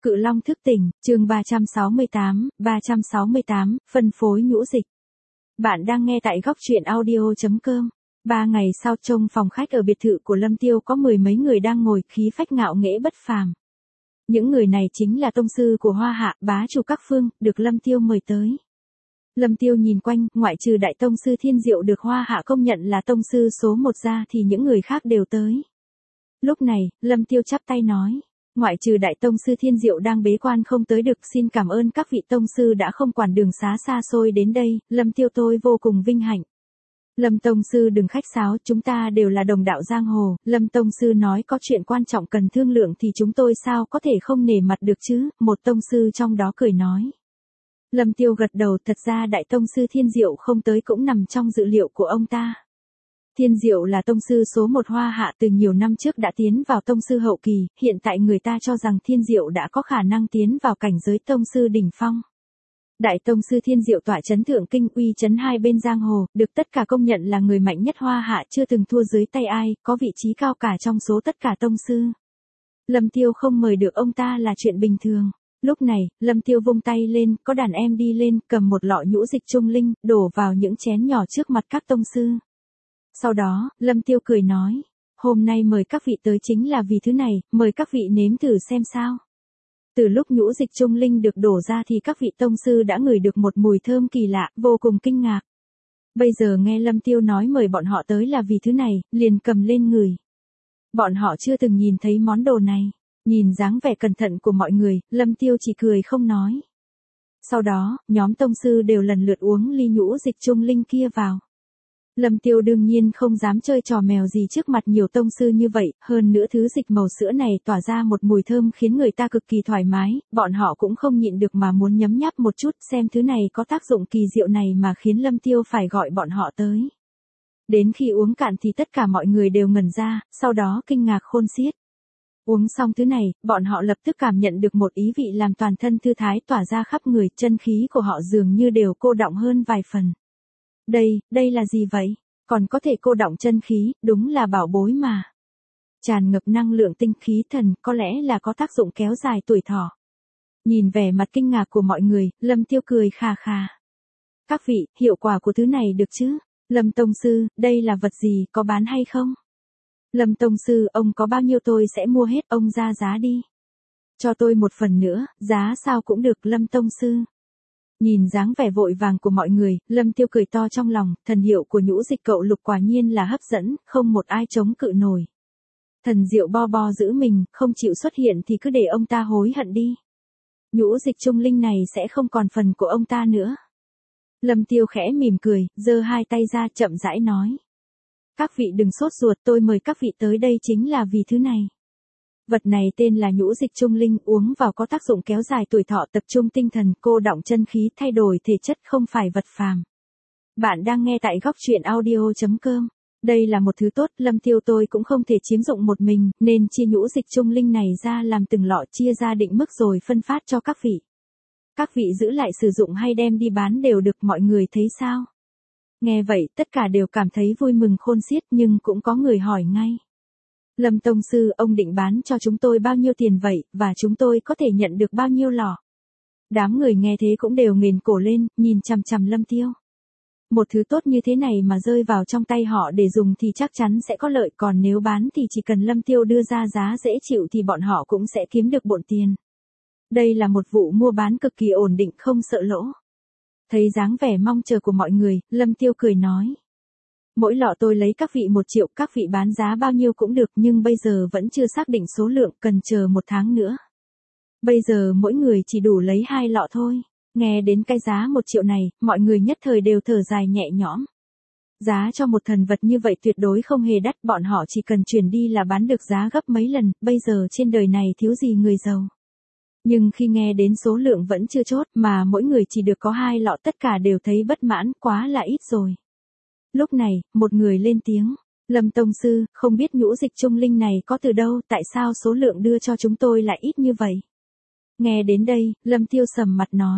Cự Long thức tỉnh, chương 368, phân phối nhũ dịch. Bạn đang nghe tại góc truyện audio.com. 3 ngày sau trong phòng khách ở biệt thự của Lâm Tiêu có mười mấy người đang ngồi khí phách ngạo nghễ bất phàm. Những người này chính là tông sư của Hoa Hạ, bá chủ các phương, được Lâm Tiêu mời tới. Lâm Tiêu nhìn quanh, ngoại trừ đại tông sư Thiên Diệu được Hoa Hạ công nhận là tông sư số 1 ra thì những người khác đều tới. Lúc này, Lâm Tiêu chắp tay nói. Ngoại trừ đại tông sư Thiên Diệu đang bế quan không tới được, xin cảm ơn các vị tông sư đã không quản đường xá xa xôi đến đây, Lâm Tiêu tôi vô cùng vinh hạnh. Lâm tông sư đừng khách sáo, chúng ta đều là đồng đạo giang hồ, Lâm tông sư nói có chuyện quan trọng cần thương lượng thì chúng tôi sao có thể không nể mặt được chứ, một tông sư trong đó cười nói. Lâm Tiêu gật đầu, thật ra đại tông sư Thiên Diệu không tới cũng nằm trong dự liệu của ông ta. Thiên Diệu là tông sư số 1 Hoa Hạ, từ nhiều năm trước đã tiến vào tông sư hậu kỳ, hiện tại người ta cho rằng Thiên Diệu đã có khả năng tiến vào cảnh giới tông sư đỉnh phong. Đại tông sư Thiên Diệu tọa chấn thượng kinh, uy chấn hai bên giang hồ, được tất cả công nhận là người mạnh nhất Hoa Hạ, chưa từng thua dưới tay ai, có vị trí cao cả trong số tất cả tông sư. Lâm Tiêu không mời được ông ta là chuyện bình thường. Lúc này, Lâm Tiêu vung tay lên, có đàn em đi lên, cầm một lọ nhũ dịch trung linh, đổ vào những chén nhỏ trước mặt các tông sư. Sau đó, Lâm Tiêu cười nói, hôm nay mời các vị tới chính là vì thứ này, mời các vị nếm thử xem sao. Từ lúc nhũ dịch trung linh được đổ ra thì các vị tông sư đã ngửi được một mùi thơm kỳ lạ, vô cùng kinh ngạc. Bây giờ nghe Lâm Tiêu nói mời bọn họ tới là vì thứ này, liền cầm lên ngửi. Bọn họ chưa từng nhìn thấy món đồ này, nhìn dáng vẻ cẩn thận của mọi người, Lâm Tiêu chỉ cười không nói. Sau đó, nhóm tông sư đều lần lượt uống ly nhũ dịch trung linh kia vào. Lâm Tiêu đương nhiên không dám chơi trò mèo gì trước mặt nhiều tông sư như vậy, hơn nữa thứ dịch màu sữa này tỏa ra một mùi thơm khiến người ta cực kỳ thoải mái, bọn họ cũng không nhịn được mà muốn nhấm nháp một chút xem thứ này có tác dụng kỳ diệu này mà khiến Lâm Tiêu phải gọi bọn họ tới. Đến khi uống cạn thì tất cả mọi người đều ngẩn ra, sau đó kinh ngạc khôn xiết. Uống xong thứ này, bọn họ lập tức cảm nhận được một ý vị làm toàn thân thư thái tỏa ra khắp người, chân khí của họ dường như đều cô đọng hơn vài phần. Đây là gì vậy? Còn có thể cô đọng chân khí, đúng là bảo bối mà. Tràn ngập năng lượng tinh khí thần, có lẽ là có tác dụng kéo dài tuổi thọ. Nhìn vẻ mặt kinh ngạc của mọi người, Lâm Tiêu cười khà khà. Các vị, hiệu quả của thứ này được chứ? Lâm tông sư, đây là vật gì, có bán hay không? Lâm tông sư, ông có bao nhiêu tôi sẽ mua hết, ông ra giá đi. Cho tôi một phần nữa, giá sao cũng được, Lâm tông sư. Nhìn dáng vẻ vội vàng của mọi người, Lâm Tiêu cười to trong lòng, thần hiệu của nhũ dịch cậu lục quả nhiên là hấp dẫn, không một ai chống cự nổi. Thần diệu bo bo giữ mình, không chịu xuất hiện thì cứ để ông ta hối hận đi. Nhũ dịch trung linh này sẽ không còn phần của ông ta nữa. Lâm Tiêu khẽ mỉm cười, giơ hai tay ra chậm rãi nói. Các vị đừng sốt ruột, tôi mời các vị tới đây chính là vì thứ này. Vật này tên là nhũ dịch trung linh, uống vào có tác dụng kéo dài tuổi thọ, tập trung tinh thần, cô đọng chân khí, thay đổi thể chất, không phải vật phàm. Bạn đang nghe tại góc truyện audio.com. Đây là một thứ tốt, Lâm Tiêu tôi cũng không thể chiếm dụng một mình, nên chia nhũ dịch trung linh này ra làm từng lọ, chia ra định mức rồi phân phát cho các vị. Các vị giữ lại sử dụng hay đem đi bán đều được, mọi người thấy sao? Nghe vậy, tất cả đều cảm thấy vui mừng khôn xiết, nhưng cũng có người hỏi ngay. Lâm tông sư, ông định bán cho chúng tôi bao nhiêu tiền vậy, và chúng tôi có thể nhận được bao nhiêu lọ? Đám người nghe thế cũng đều nghền cổ lên, nhìn chằm chằm Lâm Tiêu. Một thứ tốt như thế này mà rơi vào trong tay họ để dùng thì chắc chắn sẽ có lợi, còn nếu bán thì chỉ cần Lâm Tiêu đưa ra giá dễ chịu thì bọn họ cũng sẽ kiếm được bộn tiền. Đây là một vụ mua bán cực kỳ ổn định, không sợ lỗ. Thấy dáng vẻ mong chờ của mọi người, Lâm Tiêu cười nói. Mỗi lọ tôi lấy các vị 1 triệu, các vị bán giá bao nhiêu cũng được, nhưng bây giờ vẫn chưa xác định số lượng, cần chờ 1 tháng nữa. Bây giờ mỗi người chỉ đủ lấy 2 lọ thôi. Nghe đến cái giá 1 triệu này, mọi người nhất thời đều thở dài nhẹ nhõm. Giá cho một thần vật như vậy tuyệt đối không hề đắt, bọn họ chỉ cần chuyển đi là bán được giá gấp mấy lần, bây giờ trên đời này thiếu gì người giàu. Nhưng khi nghe đến số lượng vẫn chưa chốt mà mỗi người chỉ được có 2 lọ, tất cả đều thấy bất mãn, quá là ít rồi. Lúc này, một người lên tiếng, Lâm tông sư, không biết nhũ dịch trung linh này có từ đâu, tại sao số lượng đưa cho chúng tôi lại ít như vậy? Nghe đến đây, Lâm Tiêu sầm mặt nói,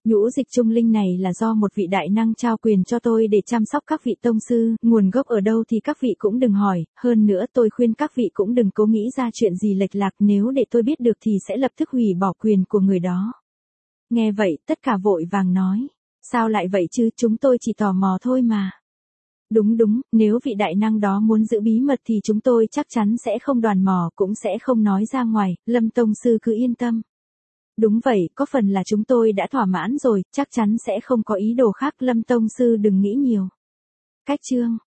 Nhũ dịch trung linh này là do một vị đại năng trao quyền cho tôi để chăm sóc các vị tông sư, nguồn gốc ở đâu thì các vị cũng đừng hỏi, hơn nữa tôi khuyên các vị cũng đừng cố nghĩ ra chuyện gì lệch lạc, nếu để tôi biết được thì sẽ lập tức hủy bỏ quyền của người đó. Nghe vậy, tất cả vội vàng nói, sao lại vậy chứ, chúng tôi chỉ tò mò thôi mà. Đúng, nếu vị đại năng đó muốn giữ bí mật thì chúng tôi chắc chắn sẽ không đoàn mò, cũng sẽ không nói ra ngoài, Lâm tông sư cứ yên tâm. Đúng vậy, có phần là chúng tôi đã thỏa mãn rồi, chắc chắn sẽ không có ý đồ khác, Lâm tông sư đừng nghĩ nhiều. Cách chương